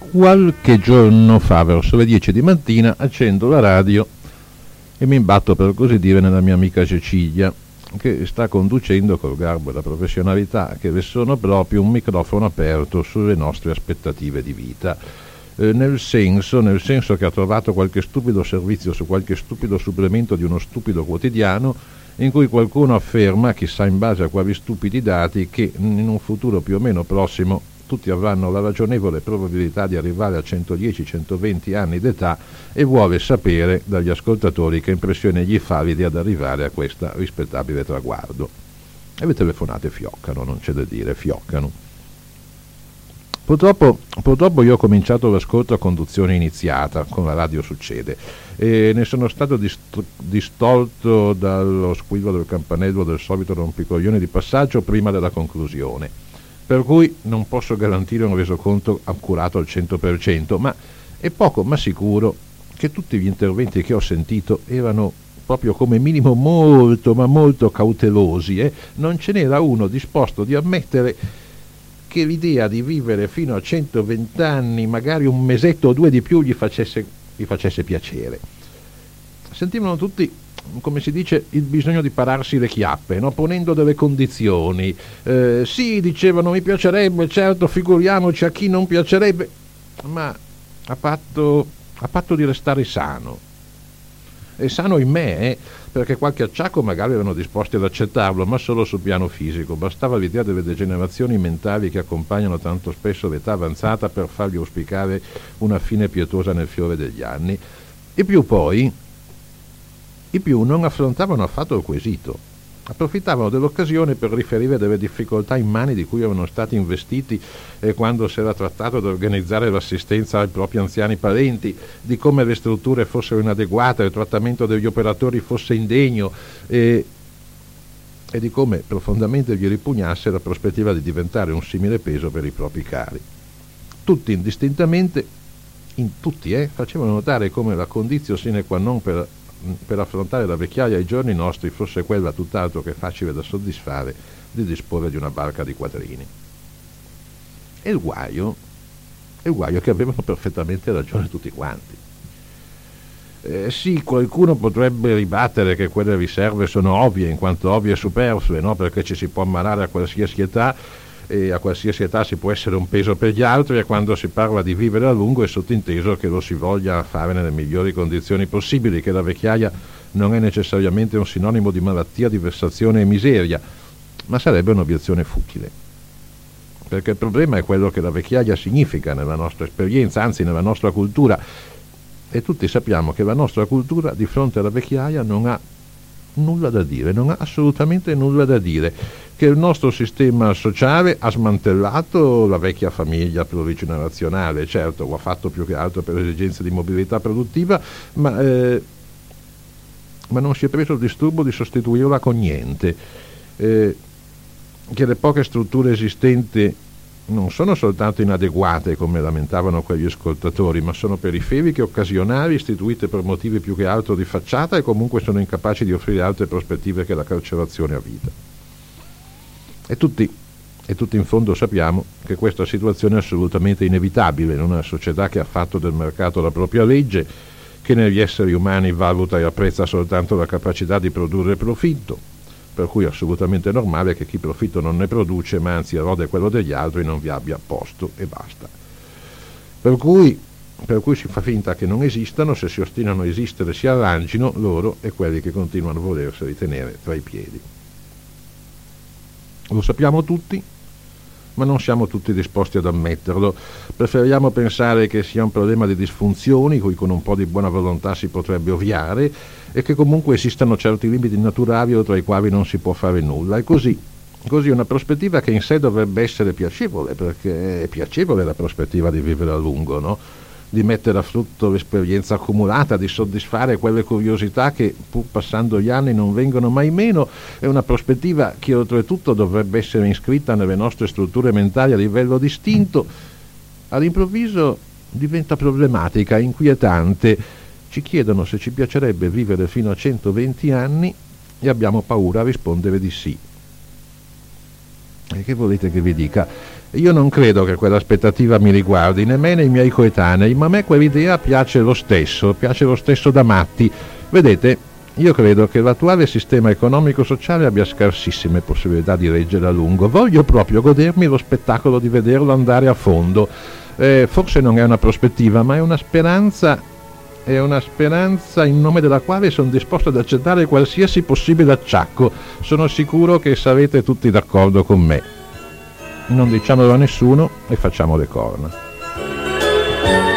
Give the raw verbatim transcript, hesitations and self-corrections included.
Qualche giorno fa, verso le dieci di mattina, accendo la radio e mi imbatto, per così dire, nella mia amica Cecilia, che sta conducendo col garbo e la professionalità che le sono proprio un microfono aperto sulle nostre aspettative di vita. Eh, nel senso, nel senso che ha trovato qualche stupido servizio su qualche stupido supplemento di uno stupido quotidiano in cui qualcuno afferma, chissà in base a quali stupidi dati, che in un futuro più o meno prossimo tutti avranno la ragionevole probabilità di arrivare a centodieci centoventi anni d'età, e vuole sapere dagli ascoltatori che impressione gli fa l'idea di arrivare a questo rispettabile traguardo. E le telefonate fioccano, non c'è da dire, fioccano. Purtroppo, purtroppo io ho cominciato l'ascolto a conduzione iniziata, con la radio succede, e ne sono stato dist- distolto dallo squillo del campanello del solito rompicoglione di passaggio prima della conclusione, per cui non posso garantire un resoconto accurato al cento per cento, ma è poco ma sicuro che tutti gli interventi che ho sentito erano proprio come minimo molto ma molto cautelosi, e non ce n'era uno disposto di ammettere che l'idea di vivere fino a centoventi anni, magari un mesetto o due di più, gli facesse, gli facesse piacere. Sentivano tutti, come si dice, il bisogno di pararsi le chiappe, no? Ponendo delle condizioni. Eh, sì, dicevano, mi piacerebbe, certo, figuriamoci a chi non piacerebbe, ma a patto, a patto di restare sano. E sano in me, eh, perché qualche acciacco magari erano disposti ad accettarlo, ma solo sul piano fisico. Bastava l'idea delle degenerazioni mentali che accompagnano tanto spesso l'età avanzata per fargli auspicare una fine pietosa nel fiore degli anni. E più poi, i più non affrontavano affatto il quesito. Approfittavano dell'occasione per riferire delle difficoltà immani di cui erano stati investiti eh, quando si era trattato di organizzare l'assistenza ai propri anziani parenti, di come le strutture fossero inadeguate, il trattamento degli operatori fosse indegno, eh, e di come profondamente gli ripugnasse la prospettiva di diventare un simile peso per i propri cari. Tutti indistintamente, in tutti, eh, facevano notare come la condizio sine qua non per per affrontare la vecchiaia ai giorni nostri fosse quella tutt'altro che facile da soddisfare di disporre di una barca di quattrini. E il guaio, e il guaio che avevano perfettamente ragione tutti quanti. Eh, sì, qualcuno potrebbe ribattere che quelle riserve sono ovvie, in quanto ovvie e superflue, no? Perché ci si può ammalare a qualsiasi età, e a qualsiasi età si può essere un peso per gli altri, e quando si parla di vivere a lungo è sottinteso che lo si voglia fare nelle migliori condizioni possibili, che la vecchiaia non è necessariamente un sinonimo di malattia, di vessazione e miseria, ma sarebbe un'obiezione futile. Perché il problema è quello che la vecchiaia significa nella nostra esperienza, anzi nella nostra cultura, e tutti sappiamo che la nostra cultura di fronte alla vecchiaia non ha nulla da dire, non ha assolutamente nulla da dire, che il nostro sistema sociale ha smantellato la vecchia famiglia plurigenerazionale. Certo, lo ha fatto più che altro per esigenze di mobilità produttiva, ma, eh, ma non si è preso il disturbo di sostituirla con niente, eh, che le poche strutture esistenti non sono soltanto inadeguate, come lamentavano quegli ascoltatori, ma sono periferiche, occasionali, istituite per motivi più che altro di facciata, e comunque sono incapaci di offrire altre prospettive che la carcerazione a vita. E tutti, e tutti in fondo sappiamo che questa situazione è assolutamente inevitabile in una società che ha fatto del mercato la propria legge, che negli esseri umani valuta e apprezza soltanto la capacità di produrre profitto, per cui è assolutamente normale che chi profitto non ne produce, ma anzi erode quello degli altri, non vi abbia posto e basta. Per cui, per cui si fa finta che non esistano, se si ostinano a esistere si arrangino loro e quelli che continuano a volerseli tenere tra i piedi. Lo sappiamo tutti, ma non siamo tutti disposti ad ammetterlo. Preferiamo pensare che sia un problema di disfunzioni cui con un po' di buona volontà si potrebbe ovviare, e che comunque esistano certi limiti naturali oltre i quali non si può fare nulla. E così, così una prospettiva che in sé dovrebbe essere piacevole, perché è piacevole la prospettiva di vivere a lungo, no? Di mettere a frutto l'esperienza accumulata, di soddisfare quelle curiosità che pur passando gli anni non vengono mai meno. È una prospettiva che oltretutto dovrebbe essere iscritta nelle nostre strutture mentali a livello distinto. All'improvviso diventa problematica, inquietante. Ci chiedono se ci piacerebbe vivere fino a centoventi anni e abbiamo paura a rispondere di sì. E che volete che vi dica? Io non credo che quell'aspettativa mi riguardi, nemmeno i miei coetanei, ma a me quell'idea piace lo stesso, piace lo stesso da matti. Vedete, io credo che l'attuale sistema economico-sociale abbia scarsissime possibilità di reggere a lungo. Voglio proprio godermi lo spettacolo di vederlo andare a fondo. Eh, forse non è una prospettiva, ma è una speranza, è una speranza in nome della quale sono disposto ad accettare qualsiasi possibile acciacco. Sono sicuro che sarete tutti d'accordo con me. Non diciamolo a nessuno e facciamo le corna.